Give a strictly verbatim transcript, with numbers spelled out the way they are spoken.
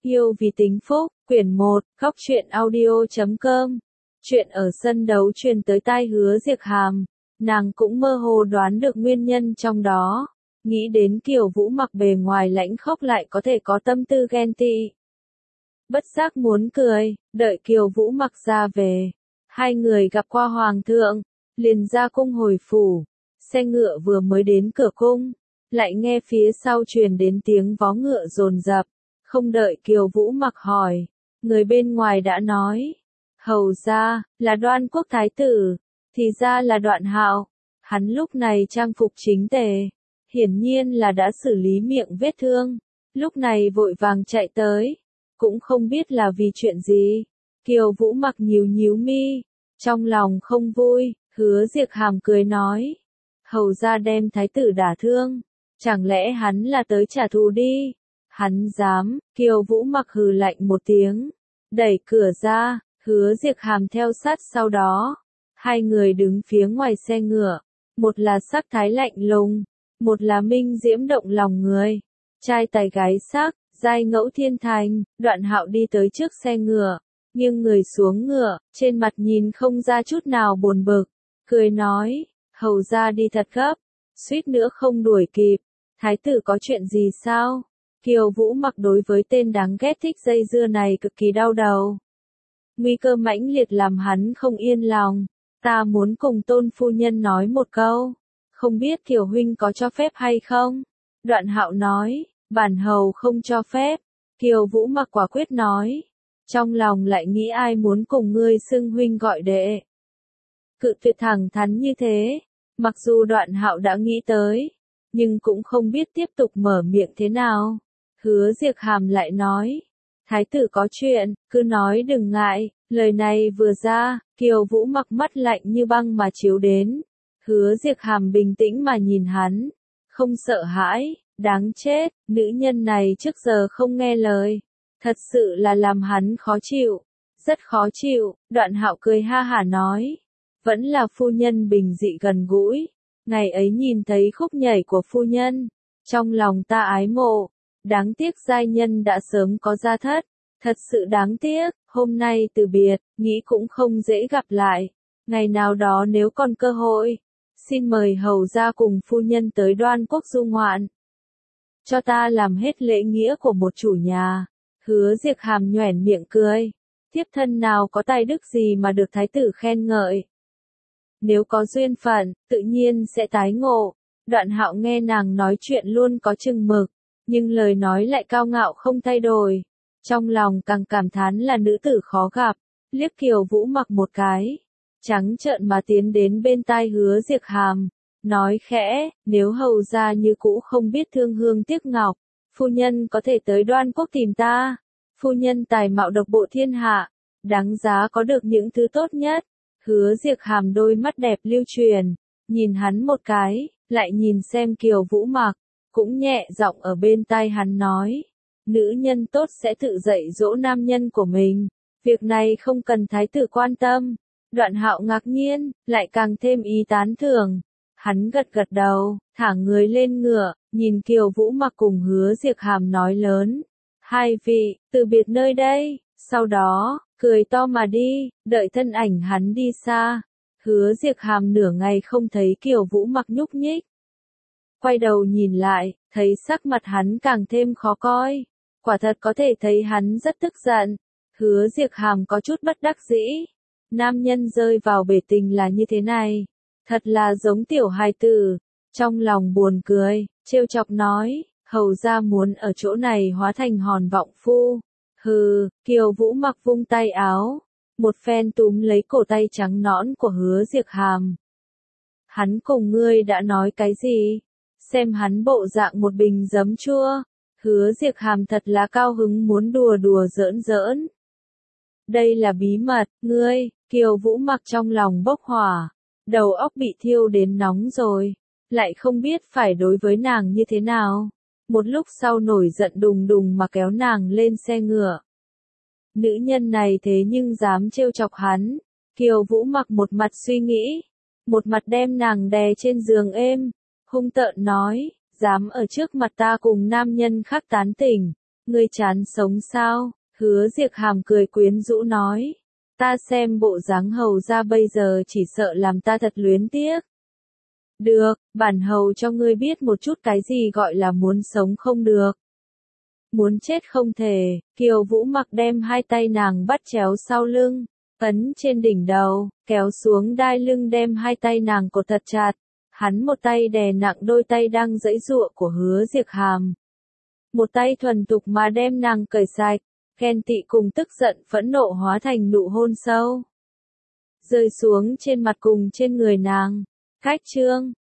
Yêu vì tính phúc, quyển một, góc truyện audio chấm com. Chuyện ở sân đấu truyền tới tai Hứa Diệc Hàm, nàng cũng mơ hồ đoán được nguyên nhân trong đó. Nghĩ đến Kiều Vũ Mặc bề ngoài lãnh khốc lại có thể có tâm tư ghen tị. Bất giác muốn cười, đợi Kiều Vũ Mặc ra về. Hai người gặp qua Hoàng thượng, liền ra cung hồi phủ. Xe ngựa vừa mới đến cửa cung, lại nghe phía sau truyền đến tiếng vó ngựa dồn dập. Không đợi Kiều Vũ Mặc hỏi, người bên ngoài đã nói, hầu ra, là Đoan Quốc thái tử, thì ra là Đoạn Hạo. Hắn lúc này trang phục chính tề, hiển nhiên là đã xử lý miệng vết thương, lúc này vội vàng chạy tới, cũng không biết là vì chuyện gì. Kiều Vũ Mặc nhíu nhíu mi, trong lòng không vui. Hứa Diệc Hàm cười nói, hầu ra đem thái tử đả thương, chẳng lẽ hắn là tới trả thù đi? Hắn dám. Kiều Vũ Mặc hừ lạnh một tiếng, đẩy cửa ra, Hứa Diệc Hàm theo sát sau đó. Hai người đứng phía ngoài xe ngựa, một là sắc thái lạnh lùng, một là minh diễm động lòng người. Trai tài gái sắc, giai ngẫu thiên thành. Đoạn Hạo đi tới trước xe ngựa, nghiêng người xuống ngựa, trên mặt nhìn không ra chút nào buồn bực, cười nói, hầu ra đi thật gấp, suýt nữa không đuổi kịp. Thái tử có chuyện gì sao? Kiều Vũ Mặc đối với tên đáng ghét thích dây dưa này cực kỳ đau đầu. Nguy cơ mãnh liệt làm hắn không yên lòng. Ta muốn cùng Tôn phu nhân nói một câu, không biết Kiều huynh có cho phép hay không? Đoạn Hạo nói, bản hầu không cho phép. Kiều Vũ Mặc quả quyết nói, trong lòng lại nghĩ ai muốn cùng ngươi xưng huynh gọi đệ. Cự tuyệt thẳng thắn như thế, mặc dù Đoạn Hạo đã nghĩ tới, nhưng cũng không biết tiếp tục mở miệng thế nào. Hứa Diệc Hàm lại nói, thái tử có chuyện, cứ nói đừng ngại. Lời này vừa ra, Kiều Vũ Mặc mắt lạnh như băng mà chiếu đến. Hứa Diệc Hàm bình tĩnh mà nhìn hắn, không sợ hãi. Đáng chết, nữ nhân này trước giờ không nghe lời, thật sự là làm hắn khó chịu, rất khó chịu. Đoạn Hạo cười ha hả nói, vẫn là phu nhân bình dị gần gũi. Ngày ấy nhìn thấy khúc nhảy của phu nhân, trong lòng ta ái mộ. Đáng tiếc giai nhân đã sớm có gia thất, thật sự đáng tiếc. Hôm nay từ biệt, nghĩ cũng không dễ gặp lại. Ngày nào đó nếu còn cơ hội, xin mời hầu ra cùng phu nhân tới Đoan Quốc du ngoạn, cho ta làm hết lễ nghĩa của một chủ nhà. Hứa Diệc Hàm nhoẻn miệng cười, thiếp thân nào có tài đức gì mà được thái tử khen ngợi. Nếu có duyên phận, tự nhiên sẽ tái ngộ. Đoạn Hạo nghe nàng nói chuyện luôn có chừng mực, nhưng lời nói lại cao ngạo không thay đổi. Trong lòng càng cảm thán là nữ tử khó gặp, liếc Kiều Vũ Mặc một cái, trắng trợn mà tiến đến bên tai Hứa Diệc Hàm, nói khẽ, nếu hầu ra như cũ không biết thương hương tiếc ngọc, phu nhân có thể tới Đoan Quốc tìm ta. Phu nhân tài mạo độc bộ thiên hạ, đáng giá có được những thứ tốt nhất. Hứa Diệc Hàm đôi mắt đẹp lưu truyền, nhìn hắn một cái, lại nhìn xem Kiều Vũ Mặc, cũng nhẹ giọng ở bên tai hắn nói, nữ nhân tốt sẽ tự dạy dỗ nam nhân của mình, việc này không cần thái tử quan tâm. Đoạn Hạo ngạc nhiên, lại càng thêm ý tán thưởng. Hắn gật gật đầu, thả người lên ngựa, nhìn Kiều Vũ Mặc cùng Hứa Diệc Hàm nói lớn, hai vị, từ biệt nơi đây. Sau đó, cười to mà đi, đợi thân ảnh hắn đi xa. Hứa Diệc Hàm nửa ngày không thấy Kiều Vũ Mặc nhúc nhích. Quay đầu nhìn lại, thấy sắc mặt hắn càng thêm khó coi. Quả thật có thể thấy hắn rất tức giận. Hứa Diệc Hàm có chút bất đắc dĩ. Nam nhân rơi vào bể tình là như thế này, thật là giống tiểu hài tử. Trong lòng buồn cười, trêu chọc nói, hầu ra muốn ở chỗ này hóa thành hòn vọng phu. Hừ. Kiều Vũ Mặc vung tay áo, một phen túm lấy cổ tay trắng nõn của Hứa Diệc Hàm. Hắn cùng ngươi đã nói cái gì? Xem hắn bộ dạng một bình giấm chua. Hứa Diệc Hàm thật là cao hứng muốn đùa đùa giỡn giỡn. Đây là bí mật, ngươi. Kiều Vũ Mặc trong lòng bốc hỏa, đầu óc bị thiêu đến nóng rồi, lại không biết phải đối với nàng như thế nào. Một lúc sau nổi giận đùng đùng mà kéo nàng lên xe ngựa. Nữ nhân này thế nhưng dám trêu chọc hắn. Kiều Vũ Mặc một mặt suy nghĩ, một mặt đem nàng đè trên giường êm, hung tợn nói, dám ở trước mặt ta cùng nam nhân khác tán tỉnh, Ngươi chán sống sao? Hứa Diệc Hàm cười quyến rũ nói. Ta xem bộ dáng hầu ra bây giờ chỉ sợ làm ta thật luyến tiếc. Được, bản hầu cho ngươi biết một chút cái gì gọi là muốn sống không được. Muốn chết không thể. Kiều Vũ Mặc đem hai tay nàng bắt chéo sau lưng, ấn trên đỉnh đầu, kéo xuống đai lưng đem hai tay nàng cột thật chặt. Hắn một tay đè nặng đôi tay đang giãy giụa của Hứa Diệc Hàm. Một tay thuần thục mà đem nàng cởi sạch, ghen tị cùng tức giận phẫn nộ hóa thành nụ hôn sâu. Rơi xuống trên mặt cùng trên người nàng. Khách trương,